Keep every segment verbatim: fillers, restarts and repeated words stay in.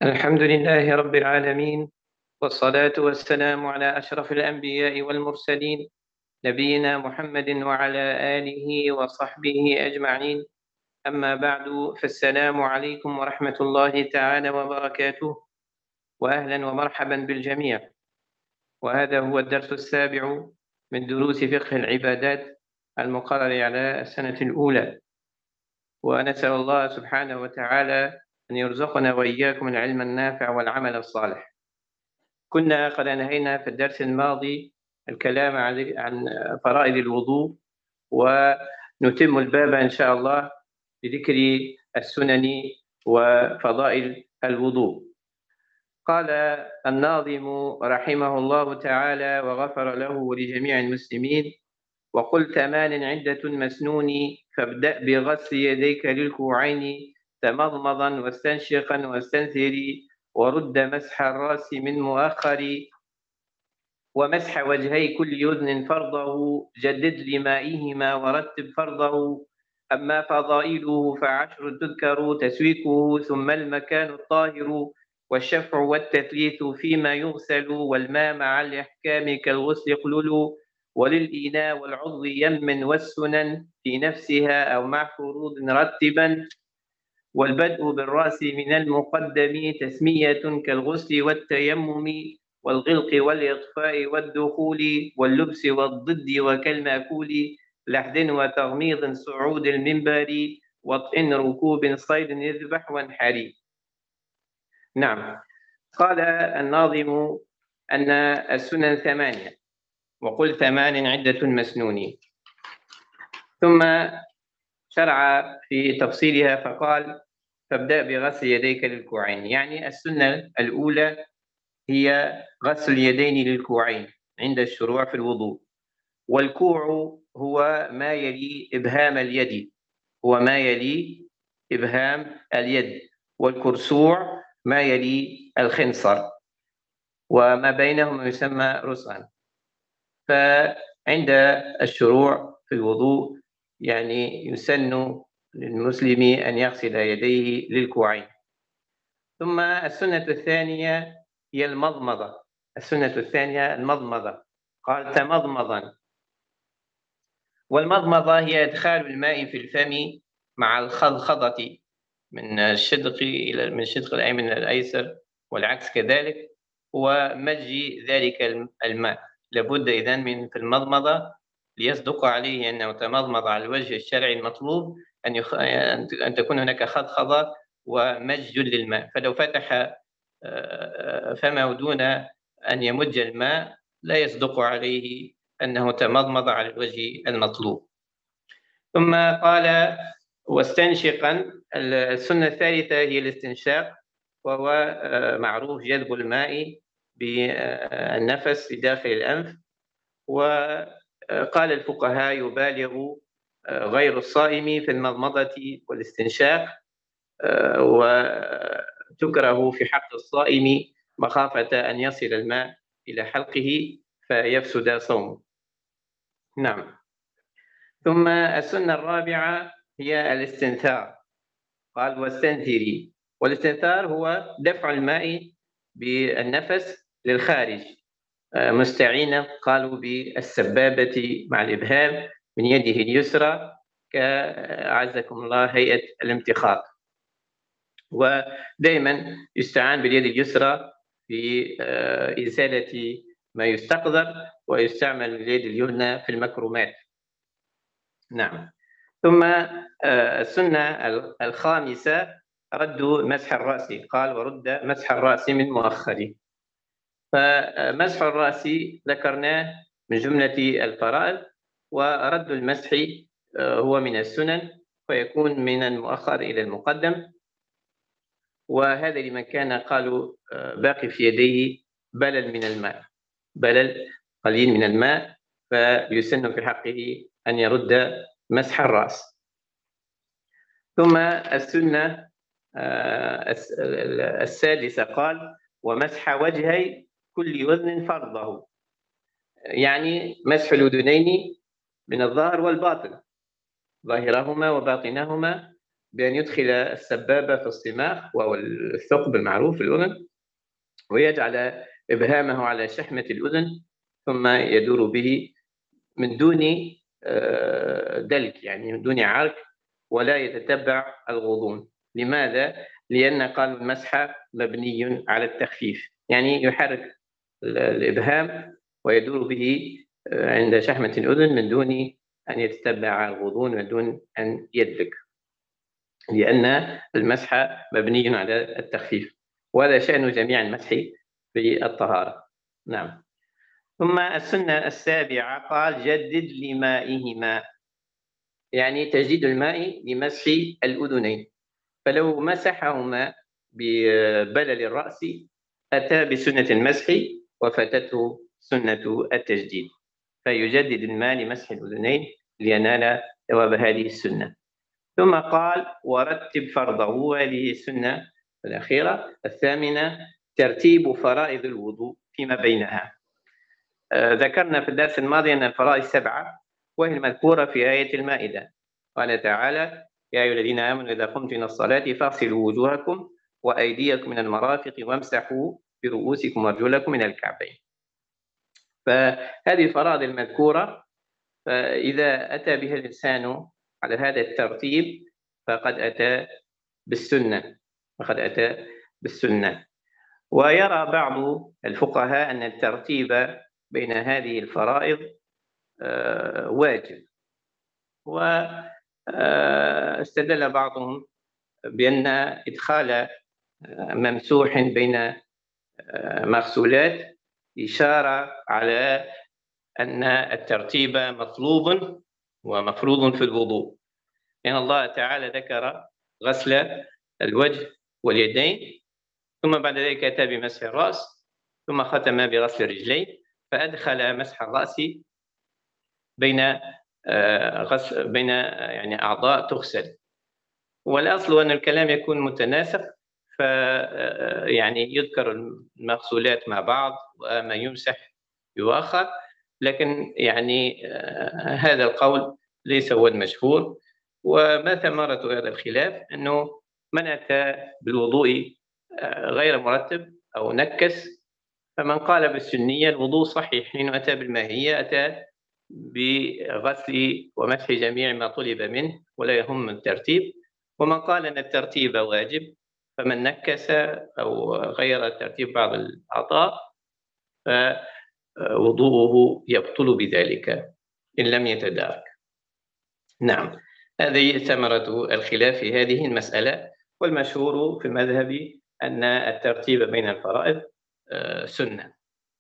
الحمد لله رب العالمين، والصلاة والسلام على أشرف الأنبياء والمرسلين، نبينا محمد وعلى آله وصحبه أجمعين. أما بعد، فالسلام عليكم ورحمة الله تعالى وبركاته، وأهلا ومرحبا بالجميع. وهذا هو الدرس السابع من دروس فقه العبادات المقرر على السنة الأولى، ونسأل الله سبحانه وتعالى أن يرزقنا وإياكم العلم النافع والعمل الصالح. كنا قد أنهينا في الدرس الماضي الكلام عن فرائض الوضوء، ونتم الباب إن شاء الله بذكر السنن وفضائل الوضوء. قال الناظم رحمه الله تعالى وغفر له ولجميع المسلمين: وقل ثمان عدة مسنون، فابدأ بغسل يديك للكوعين، تمضمضا واستنشقا واستنثري، ورد مسح الرأس من مؤخر، ومسح وجهي كل أذن فرضه، جدد لمائهما ورتب فرضه. أما فضائله فعشر تذكر، تسويكه ثم المكان الطاهر، والشفع والتثليث فيما يغسل، والماء مع الإحكام كالغسل قلل، وللإناء والعضو يم والسنن في نفسها أو مع فروض رتبا، والبدء بالرأس من المقدم تسمية كالغسل والتيمم، والغلق والإطفاء والدخول، واللبس والضد وكالمأكول، لحد وتغميض صعود المنبر، وطئن ركوب صيد يذبح وانحري. نعم، قال الناظم أن السنن ثمانية، وقل ثمان عدة مسنون، ثم شرع في تفصيلها فقال: فابدأ بغسل يديك للكوعين. يعني السنة الأولى هي غسل اليدين للكوعين عند الشروع في الوضوء. والكوع هو ما يلي إبهام اليد، هو ما يلي إبهام اليد، والكرسوع ما يلي الخنصر، وما بينهما يسمى رسغا. فعند الشروع في الوضوء يعني يسن للمسلم أن يغسل يديه للكوعين. ثم السنة الثانية هي المضمضة. السنة الثانية المضمضة، قال: تمضمضا. والمضمضة هي إدخال الماء في الفم مع الخضخضة من الشدق إلى من الشدق الأيمن إلى الأيسر، والعكس كذلك، ومجي ذلك الماء. لابد إذن من في المضمضة ليصدق عليه أنه تمضمض على الوجه الشرعي المطلوب أن, يخ... أن تكون هناك خضخضة ومج للماء. فلو فتح فمه دون أن يمج الماء لا يصدق عليه أنه تمضمض على الوجه المطلوب. ثم قال: واستنشقا. السنة الثالثة هي الاستنشاق، وهو معروف جذب الماء بالنفس في داخل الأنف. وقال الفقهاء: يبالغ غير الصائم في المضمضة والاستنشاق، وتكره في حق الصائم مخافة أن يصل الماء إلى حلقه فيفسد صومه. نعم. ثم السنة الرابعة هي الاستنثار، قال: واستنثري. والاستنثار هو دفع الماء بالنفس للخارج مستعينا، قالوا بالسبابة مع الإبهام من يده اليسرى، كأعزكم الله هيئة الامتخاط. ودائما يستعان باليد اليسرى في إزالة ما يستقذر، ويستعمل اليد اليمنى في المكرمات. نعم. ثم السنة الخامسة رد مسح الرأس، قال: ورد مسح الرأس من مؤخره. فمسح الرأس ذكرناه من جملة الفرائض، ورد المسح هو من السنن، فيكون من المؤخر إلى المقدم. وهذا لمن كان قالوا باقي في يديه بلل من الماء، بلل قليل من الماء، فيسن في حقه أن يرد مسح الرأس. ثم السنة السادسة قال: ومسح وجهي كل أذن فرضه. يعني مسح الأذنين من الظاهر والباطن، ظاهرهما وباطنهما، بأن يدخل السبابة في الصماخ وهو الثقب المعروف في الأذن، ويجعل إبهامه على شحمة الأذن، ثم يدور به من دون دلك، يعني من دون عرك، ولا يتتبع الغضون. لماذا؟ لأن قالوا المسح مبني على التخفيف، يعني يحرك الإبهام ويدور به عند شحمة الأذن من دون أن يتتبع الغضون، من دون أن يدلك، لأن المسح مبني على التخفيف، وهذا شأن جميع المسح بالطهارة. نعم. ثم السنة السابعة قال جدد لمائهما، يعني تجديد الماء لمسح الأذنين. فلو مسحهما ببلل الرأس أتى بسنة المسح وفاتته سنة التجديد، فيجدد الماء لمسح الأذنين لينال ثواب هذه السنة. ثم قال ورتب فرضه، وهذه السنة الأخيرة الثامنة ترتيب فرائض الوضوء فيما بينها. آه ذكرنا في الدرس الماضي أن الفرائض سبعة، وهي المذكورة في آية المائدة. قال تعالى يا أيها الذين آمنوا إذا قمتم إلى الصلاة فاغسلوا وجوهكم وأيديكم من المرافق وامسحوا برؤوسكم وأرجلكم من الكعبين. فهذه الفرائض المذكورة، فإذا أتى بها الإنسان على هذا الترتيب فقد أتى بالسنة، فقد أتى بالسنة. ويرى بعض الفقهاء أن الترتيب بين هذه الفرائض واجب، واستدل بعضهم بأن إدخال ممسوح بين مغسولات إشارة على أن الترتيب مطلوب ومفروض في الوضوء، لأن الله تعالى ذكر غسل الوجه واليدين، ثم بعد ذلك أتى بمسح الرأس، ثم ختم بغسل الرجلين، فأدخل مسح الرأس بين غسل بين يعني أعضاء تغسل. والأصل أن الكلام يكون متناسق، ف يعني يذكر المغسولات مع بعض وما يمسح يؤخر، لكن يعني هذا القول ليس هو المشهور. وما ثمرة هذا الخلاف؟ أنه من أتى بالوضوء غير مرتب أو نكس، فمن قال بالسنية الوضوء صحيح حين أتى بالماهية، أتى بغسل ومسح جميع ما طلب منه ولا يهم الترتيب. ومن قال أن الترتيب واجب، فمن نكس أو غير ترتيب بعض الأعضاء فوضوءه يبطل بذلك إن لم يتدارك. نعم، هذه ثمرة الخلاف في هذه المسألة، والمشهور في المذهب أن الترتيب بين الفرائض سنة.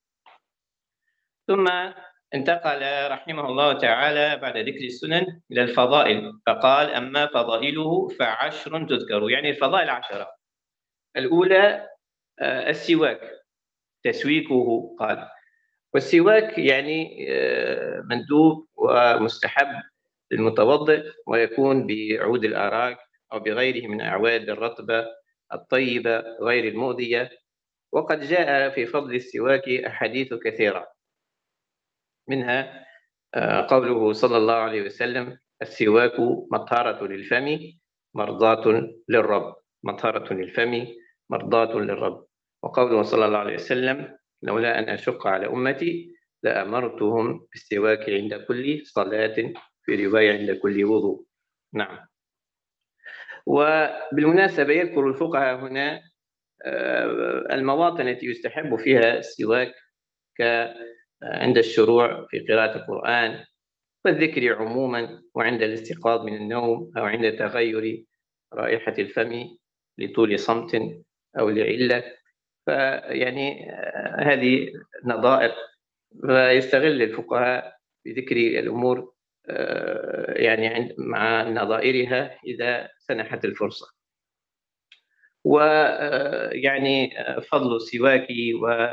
ثم انتقل رحمه الله تعالى بعد ذكر السنن إلى الفضائل، فقال أما فضائله فعشر تذكر، يعني الفضائل عشرة. الأولى السواك تسويكه، قال والسواك يعني مندوب ومستحب للمتوضئ، ويكون بعود الأراك أو بغيره من أعواد الرطبة الطيبة غير المؤذية. وقد جاء في فضل السواك أحاديث كثيرة، منها قوله صلى الله عليه وسلم السواك مطهرة للفم مرضاة للرب، مطهرة للفم مرضاة للرب. وقوله صلى الله عليه وسلم لولا أن أشق على أمتي لأمرتهم بالسواك عند كل صلاة، في رواية عند كل وضوء. نعم. وبالمناسبة يذكر الفقهاء هنا المواطن التي يستحب فيها السواك، عند الشروع في قراءة القرآن والذكر عموما، وعند الاستيقاظ من النوم، أو عند تغير رائحة الفم لطول صمت أو لعلة. فيعني هذه نظائر، فيستغل الفقهاء بذكر الأمور يعني مع نظائرها إذا سنحت الفرصة. ويعني فضل السواك و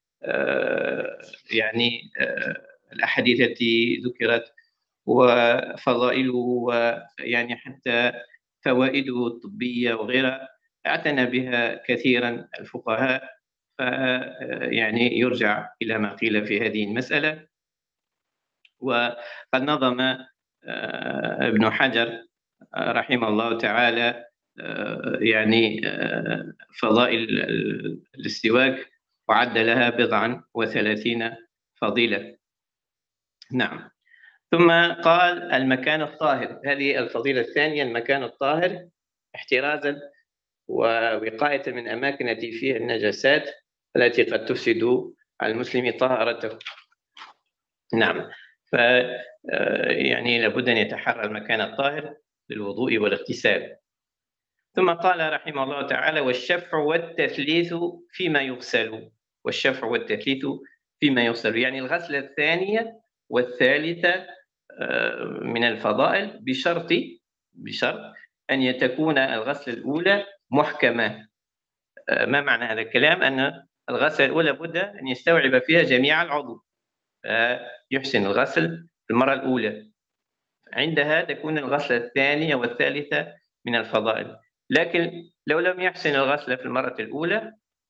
يعني الأحاديث التي ذكرت وفضائله ويعني حتى فوائده الطبية وغيرها اعتنى بها كثيرا الفقهاء، يعني يرجع إلى ما قيل في هذه المسألة. وقد نظم ابن حجر رحمه الله تعالى يعني فضائل السواك، وعد لها بضعا وثلاثين فضيلة. نعم. ثم قال المكان الطاهر، هذه الفضيلة الثانية، المكان الطاهر احترازا ووقاية من أماكن التي فيها النجاسات التي قد تفسد على المسلم طهارته. نعم. ف يعني لابد أن يتحرى المكان الطاهر للوضوء والاغتسال. ثم قال رحمه الله تعالى والشفع والتثليث فيما يغسل، والشفع والتثليث فيما يغسل، يعني الغسلة الثانية والثالثة من الفضائل بشرط بشرط أن تكون الغسلة الأولى محكمة. ما معنى هذا الكلام؟ أن الغسلة الأولى بد أن يستوعب فيها جميع العضو، يحسن الغسل في المرة الأولى، عندها تكون الغسلة الثانية والثالثة من الفضائل. لكن لو لم يحسن الغسلة في المرة الأولى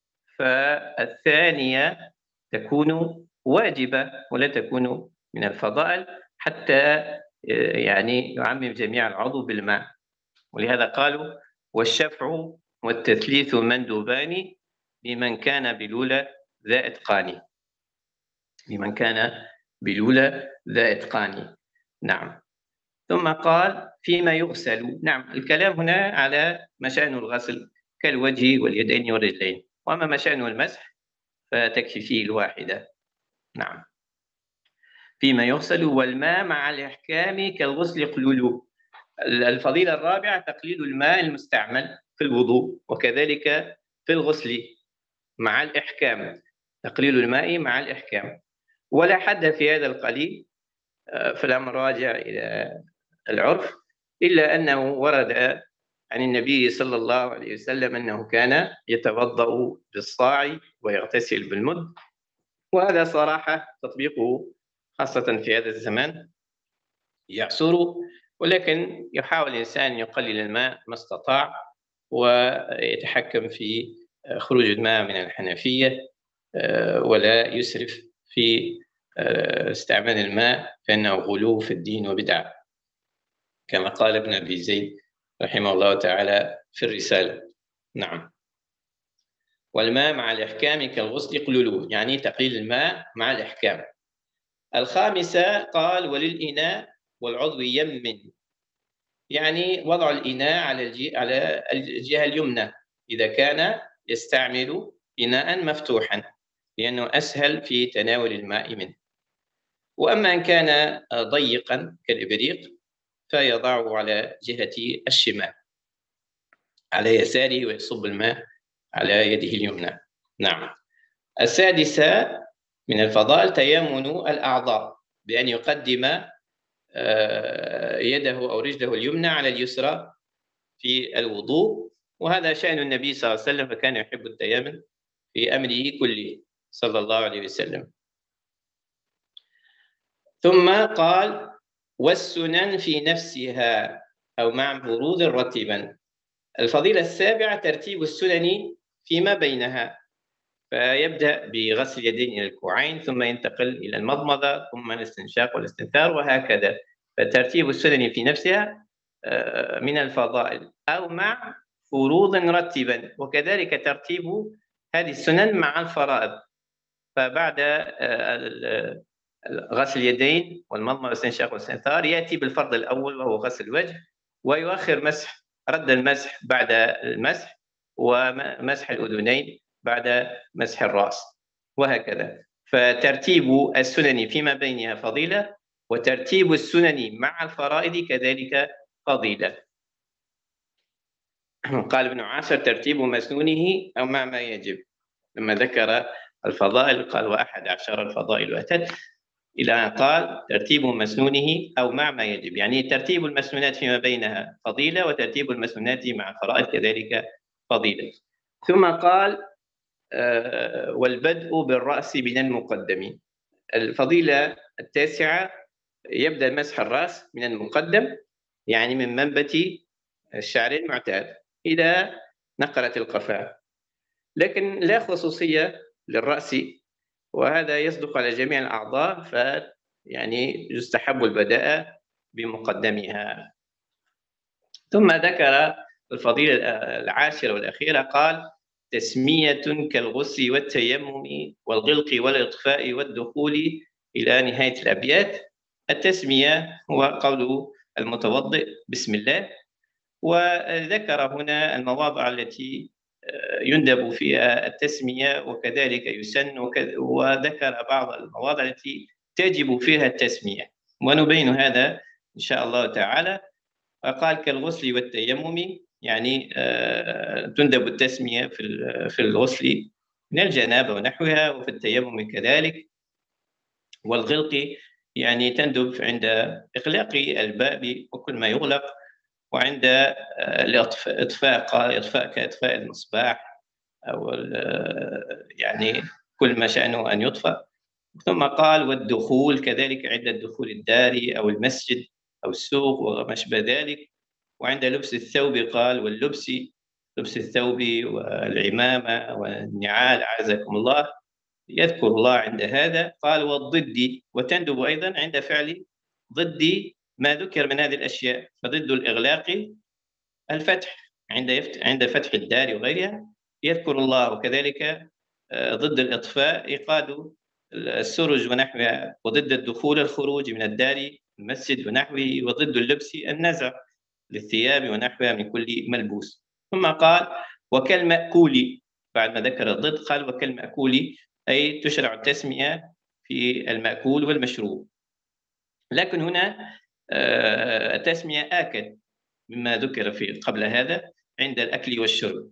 فالثانية تكون واجبة ولا تكون من الفضائل، حتى يعني يعمم جميع العضو بالماء. ولهذا قالوا والشفع والتثليث مندوبان لمن كان بالأولى ذا إتقان، لمن كان بالأولى ذا إتقان. نعم. ثم قال فيما يغسل. نعم، الكلام هنا على مشان الغسل كالوجه واليدين والرجلين، وأما مشان المسح فتكفي فيه الواحدة. نعم. فيما يغسل والماء مع الإحكام كالغسل قلوله. الفضيلة الرابعة تقليل الماء المستعمل في الوضوء، وكذلك في الغسل مع الإحكام، تقليل الماء مع الإحكام. ولا حد في هذا القليل، فالأمر راجع إلى العرف، إلا أنه ورد عن النبي صلى الله عليه وسلم أنه كان يتوضأ بالصاع ويغتسل بالمد، وهذا صراحة تطبيقه خاصة في هذا الزمان يعصر، ولكن يحاول الإنسان أن يقلل الماء ما استطاع، ويتحكم في خروج الماء من الحنفية، ولا يسرف في استعمال الماء، فإنه غلو في الدين وبدعة، كما قال ابن أبي زيد رحمه الله تعالى في الرسالة. نعم. والماء مع الإحكام كالغسل قلوله، يعني تقليل الماء مع الإحكام. الخامسة قال وللإناء والعضو يمن، يعني وضع الإناء على على الجهة اليمنى إذا كان يستعمل إناء مفتوحا، لأنه أسهل في تناول الماء منه. وأما إن كان ضيقا كالإبريق فيضعه على جهة الشمال على يساره، ويصب الماء على يده اليمنى. نعم. السادسة من الفضائل تيمن الأعضاء، بأن يقدم يده أو رجله اليمنى على اليسرى في الوضوء، وهذا شأن النبي صلى الله عليه وسلم، فكان يحب التيمن في أمره كله صلى الله عليه وسلم. ثم قال والسنن في نفسها أو مع فروض رتبا. الفضيلة السابعة ترتيب السنن فيما بينها، فيبدأ بغسل اليدين إلى الكوعين، ثم ينتقل إلى المضمضة، ثم الاستنشاق والاستنثار، وهكذا. فترتيب السنن في نفسها من الفضائل أو مع فروض رتبا، وكذلك ترتيب هذه السنن مع الفرائض. فبعد غسل اليدين والمضمضة والاستنشاق والاستنثار يأتي بالفرض الأول وهو غسل الوجه، ويؤخر مسح رد المسح بعد المسح، ومسح الأذنين بعد مسح الرأس، وهكذا. فترتيب السنن فيما بينها فضيلة، وترتيب السنن مع الفرائض كذلك فضيلة. قال ابن عاشر ترتيب مسنونه أو مع ما يجب، لما ذكر الفضائل قال وأحد عشر الفضائل أتت، إلى أن قال ترتيب مسنونه أو مع ما يجب، يعني ترتيب المسنونات فيما بينها فضيلة، وترتيب المسنونات مع الفرائض كذلك فضيلة. ثم قال آه والبدء بالرأس من المقدم. الفضيلة التاسعة يبدأ مسح الرأس من المقدم، يعني من منبت الشعر المعتاد إلى نقرة القفا، لكن لا خصوصية للرأس، وهذا يصدق على جميع الأعضاء، ف يعني يستحب البداء بمقدمها. ثم ذكر الفضيلة العاشرة والأخيرة، قال: تسمية كالغسل والتيمم والغلق والإطفاء والدخول، إلى نهاية الأبيات. التسمية هو قول المتوضئ بسم الله، وذكر هنا المواضع التي يندب فيها التسمية وكذلك يسن، وذكر بعض المواضع التي تجب فيها التسمية، ونبين هذا إن شاء الله تعالى. قال: كالغسل والتيمم، يعني تندب التسمية في الغسل من الجنابة ونحوها، وفي التيمم كذلك. والغلق يعني تندب عند إغلاق الباب وكل ما يغلق، وعند الإطفاء إطفاء كإطفاء المصباح أو يعني كل ما شأنه أن يطفأ. ثم قال: والدخول كذلك عند الدخول الداري أو المسجد أو السوق وما أشبه ذلك. وعند لبس الثوب قال: واللبس، لبس الثوب والعمامة والنعال أعزكم الله، يذكر الله عند هذا. قال: والضد، وتندب أيضا عند فعل ضد ما ذكر من هذه الأشياء، فضد الإغلاق الفتح، عند عند فتح الدار وغيرها يذكر الله، وكذلك ضد الإطفاء إيقاد السرج ونحوها، وضد الدخول الخروج من الدار المسجد ونحوه، وضد اللبس النزع للثياب ونحوها من كل ملبوس. ثم قال: وكالمأكول، بعد ما ذكر الضد قال: وكالمأكول، أي تشرع التسمية في المأكول والمشروب. لكن هنا التسمية آكد مما ذكر في قبل هذا عند الأكل والشرب،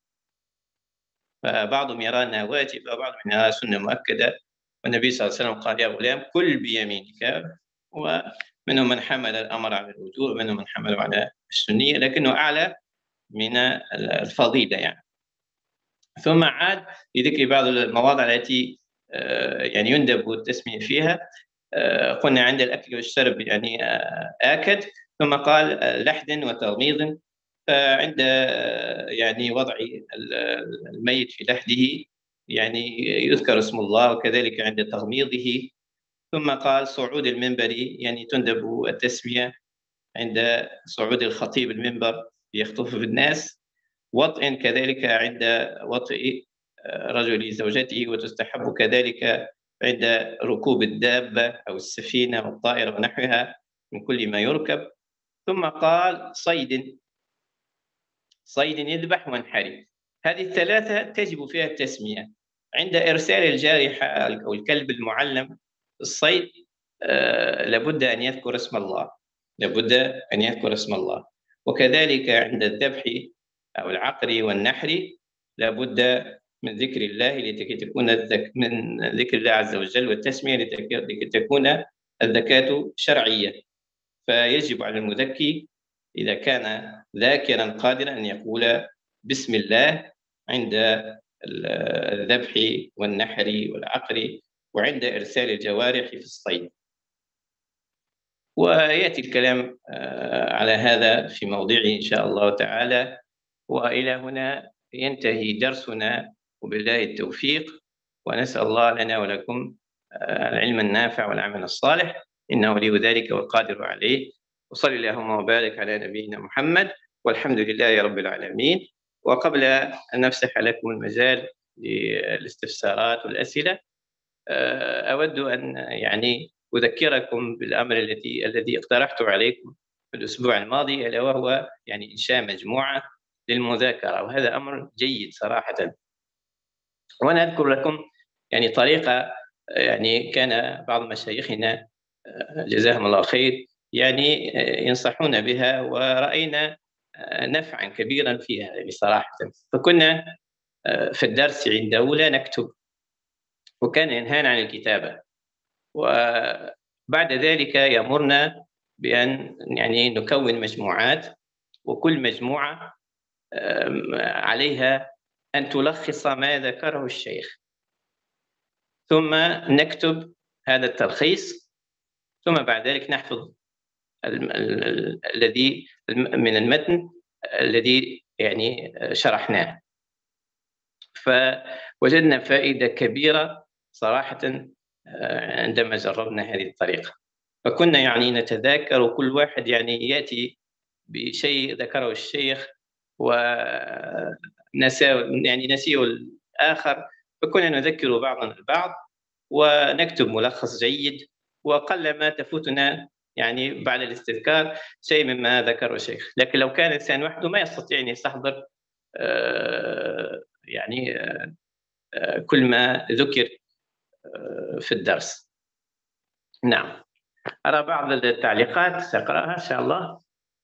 فبعضهم يرى أنها واجب وبعضهم يرى سنة مؤكدة، والنبي صلى الله عليه وسلم قال: يا غلام كل بيمينك، ومنهم من حمل الأمر على الوجوب ومنهم من حمله على السنية، لكنه أعلى من الفضيلة يعني. ثم عاد لذكر بعض المواضع التي يعني يندب التسمية فيها. قلنا عند الأكل والشرب يعني آكد. ثم قال: لحد وتغميض، عند يعني وضع الميت في لحده يعني يذكر اسم الله، وكذلك عند تغميضه. ثم قال: صعود المنبر، يعني تندب التسمية عند صعود الخطيب المنبر ليخطب في الناس. وطئ كذلك عند وطئ رجل زوجته، وتستحب كذلك عند ركوب الدابة أو السفينة والطائرة ونحوها من كل ما يركب. ثم قال: صيد، صيد يذبح وانحرف. هذه الثلاثة تجب فيها التسمية. عند إرسال الجارحة أو الكلب المعلم الصيد آه لابد أن يذكر اسم الله، لابد أن يذكر اسم الله. وكذلك عند الذبح أو العقر والنحر لابد من ذكر الله لكي تكون الذك... من ذكر الله عز وجل والتسمية لكي تكون الذكاة شرعية. فيجب على المذكي إذا كان ذاكرا قادرا أن يقول بسم الله عند الذبح والنحر والعقر وعند إرسال الجوارح في الصيد. ويأتي الكلام على هذا في موضعه إن شاء الله تعالى. وإلى هنا ينتهي درسنا، وبالله التوفيق، ونسأل الله لنا ولكم العلم النافع والعمل الصالح، إنه ولي ذلك والقادر عليه. وصل اللهم وبارك على نبينا محمد، والحمد لله رب العالمين. وقبل أن نفسح لكم المجال للاستفسارات والأسئلة، أود أن يعني أذكركم بالأمر الذي الذي اقترحته عليكم في الأسبوع الماضي، ألا وهو يعني إنشاء مجموعة للمذاكرة، وهذا أمر جيد صراحة. وأنا أذكر لكم يعني طريقة يعني كان بعض مشايخنا جزاهم الله خير يعني ينصحون بها، ورأينا نفعا كبيرا فيها يعني صراحة. فكنا في الدرس عنده لا نكتب، وكان ينهانا عن الكتابة، وبعد ذلك يأمرنا بأن يعني نكون مجموعات، وكل مجموعة عليها أن تلخص ما ذكره الشيخ، ثم نكتب هذا التلخيص، ثم بعد ذلك نحفظ الذي من المتن الذي يعني شرحناه. فوجدنا فائدة كبيرة صراحة عندما جربنا هذه الطريقة. فكنا يعني نتذاكر، وكل واحد يعني يأتي بشيء ذكره الشيخ ونساه يعني نسيه الآخر، فكنا نذكر بعضنا البعض ونكتب ملخص جيد، وقلما تفوتنا يعني بعد الاستذكار شيء مما ذكره الشيخ. لكن لو كان الإنسان وحده ما يستطيع أن يستحضر آه، يعني آه، كل ما ذكر آه، في الدرس. نعم، أرى بعض التعليقات سأقرأها إن شاء الله.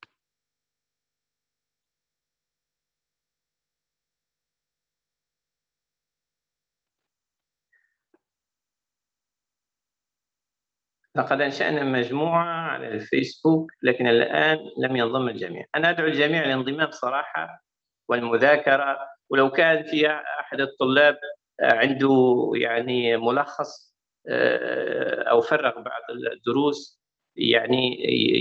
لقد أنشأنا مجموعة على الفيسبوك لكن الآن لم ينضم الجميع. أنا أدعو الجميع للانضمام صراحة والمذاكرة، ولو كان في أحد الطلاب عنده يعني ملخص آه، أو فرغ بعض الدروس يعني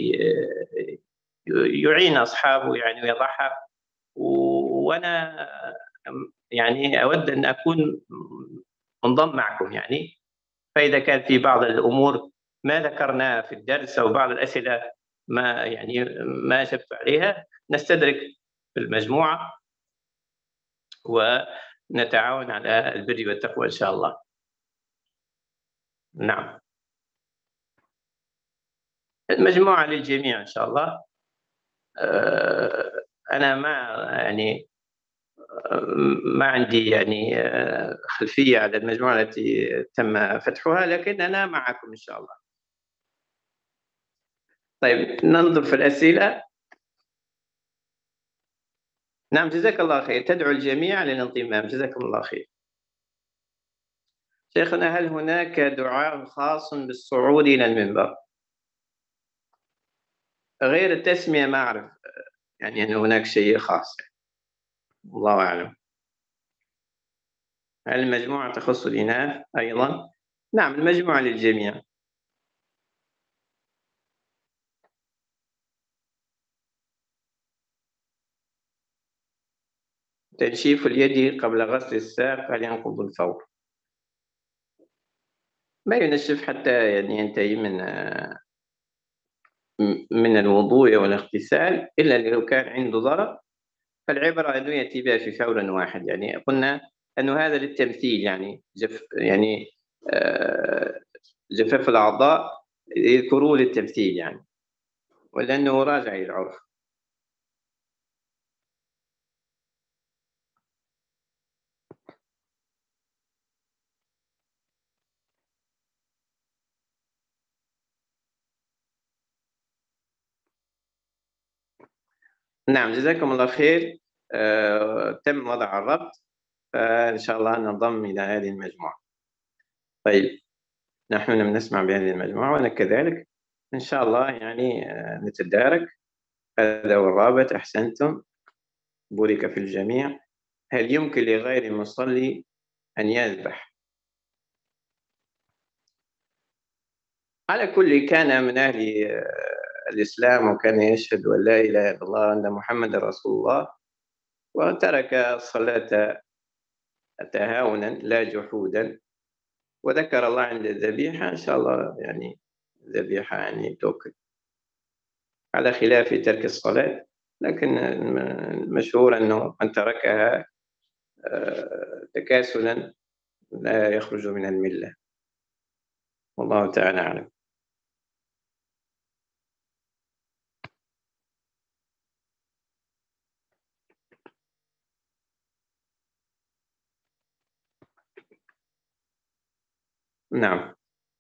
يعين أصحابه يعني ويضعها، وأنا يعني أود أن أكون منضم معكم يعني. فإذا كان في بعض الأمور ما ذكرناها في الدرس أو بعض الأسئلة ما يعني ما أجبت عليها نستدرك في المجموعة ونتعاون على البر والتقوى إن شاء الله. نعم، المجموعة للجميع إن شاء الله. آه، أنا ما يعني ما عندي يعني آه، خلفية على المجموعة التي تم فتحها، لكن أنا معكم إن شاء الله. طيب ننظر في الأسئلة. نعم، جزاك الله خير، تدعو الجميع للانضمام، جزاكم الله خير. شيخنا، هل هناك دعاء خاص بالصعود إلى المنبر؟ غير التسمية ما أعرف يعني أن هناك شيء خاص، الله أعلم. هل المجموعة تخص الإناث أيضا؟ نعم، المجموعة للجميع. تنشيف اليد قبل غسل الساق هل ينقض الفور؟ ما ينشف حتى يعني ينتهي من من الوضوء والاغتسال، إلا لو كان عنده ضرر، فالعبرة أنه يأتي بها في فور واحد. يعني قلنا أنه هذا للتمثيل، يعني جف يعني آه، جفاف الأعضاء يذكروه للتمثيل يعني، ولأنه راجع إلى العرف. نعم، جزاكم الله خير. آه، تم وضع الربط، فإن شاء الله ننضم إلى هذه المجموعة. طيب، نحن لم نسمع بهذه المجموعة وأنا كذلك. إن شاء الله يعني آه، نتدارك. هذا هو الرابط، أحسنتم، بورك في الجميع. هل يمكن لغير المصلي أن يذبح؟ على كل كان من أهل آه، الإسلام وكان يشهد أن لا إله إلا الله وأن محمد رسول الله، وترك الصلاة تهاونا لا جحودا، وذكر الله عند الذبيحة، إن شاء الله يعني الذبيحة يعني توكل، على خلاف ترك الصلاة. لكن المشهور أنه من تركها آه، تكاسلا لا يخرج من الملة، والله تعالى أعلم. نعم،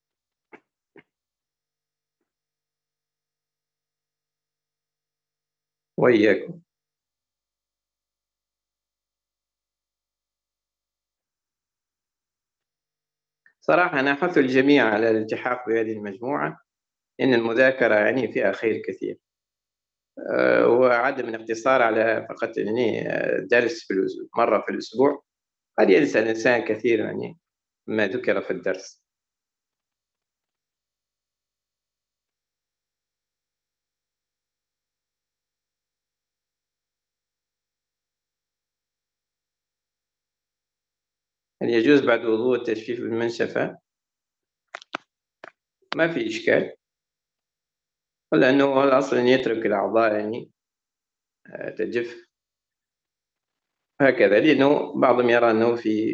وإياكم. صراحة أنا أحث الجميع على الالتحاق بهذه المجموعة، إن المذاكرة يعني فيها خير كثير، آه، وعدم الاقتصار على فقط يعني آه، درس في الأسبوع، مرة في الأسبوع، قد ينسى الإنسان كثير يعني ما ذكر في الدرس. هل يجوز بعد وضوء التجفيف بالمنشفة؟ ما في إشكال، لأنه الأصل أن يترك الأعضاء يعني تجف هكذا، لأنه بعضهم يرى أنه في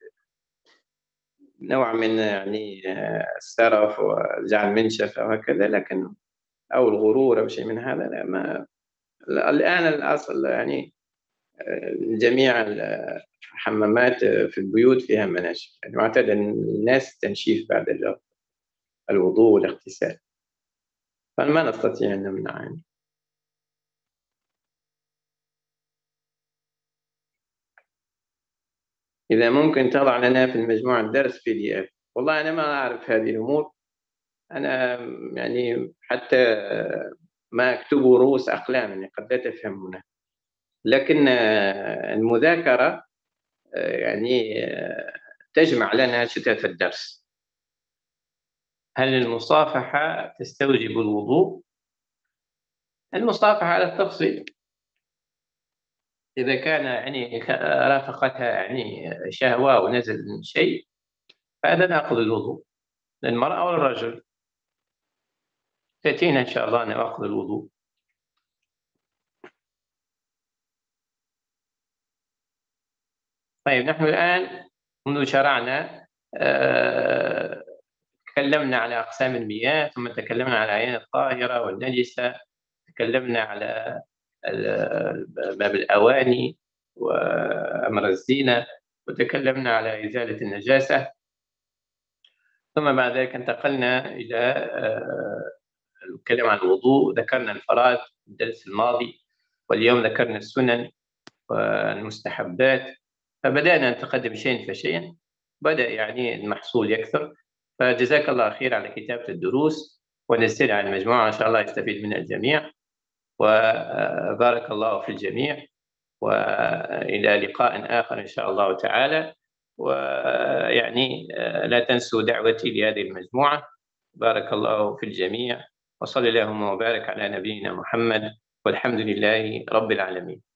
نوع من يعني السرف وجعل منشفة وهكذا، لكن أو الغرور أو شيء من هذا، لا ما الآن الأصل يعني جميع الحمامات في البيوت فيها مناشف، يعني معتاد أن الناس تنشيف بعد الوضوء والاغتسال، فما نستطيع أن نمنع يعني. إذا ممكن تضع لنا في المجموعة درس بي دي إف. والله أنا ما أعرف هذه الأمور، أنا يعني حتى ما أكتبه رؤوس أقلام، يعني قد لا تفهمونه، لكن المذاكرة يعني تجمع لنا شتات الدرس. هل المصافحة تستوجب الوضوء؟ المصافحة على التفصيل، إذا كان يعني رافقتها يعني شهوة ونزل شيء فهذا ناقض الوضوء للمرأة والرجل، تأتينا إن شاء الله نواقض الوضوء. طيب نحن الآن منذ شرعنا آه، تكلمنا على أقسام المياه، ثم تكلمنا على العين الطاهرة والنجسة، تكلمنا على باب الأواني وأمر الزينة، وتكلمنا على إزالة النجاسة، ثم بعد ذلك انتقلنا إلى الكلام عن الوضوء، ذكرنا الفرائض في الدرس الماضي، واليوم ذكرنا السنن والمستحبات، فبدأنا نتقدم شيئا فشيئا، بدأ يعني المحصول يكثر، فجزاك الله خير على كتابة الدروس، ونزل على المجموعة إن شاء الله يستفيد منها الجميع، وبارك الله في الجميع، وإلى لقاء آخر إن شاء الله تعالى. ويعني لا تنسوا دعوتي لهذه المجموعة. بارك الله في الجميع، وصلى اللهم وبارك على نبينا محمد، والحمد لله رب العالمين.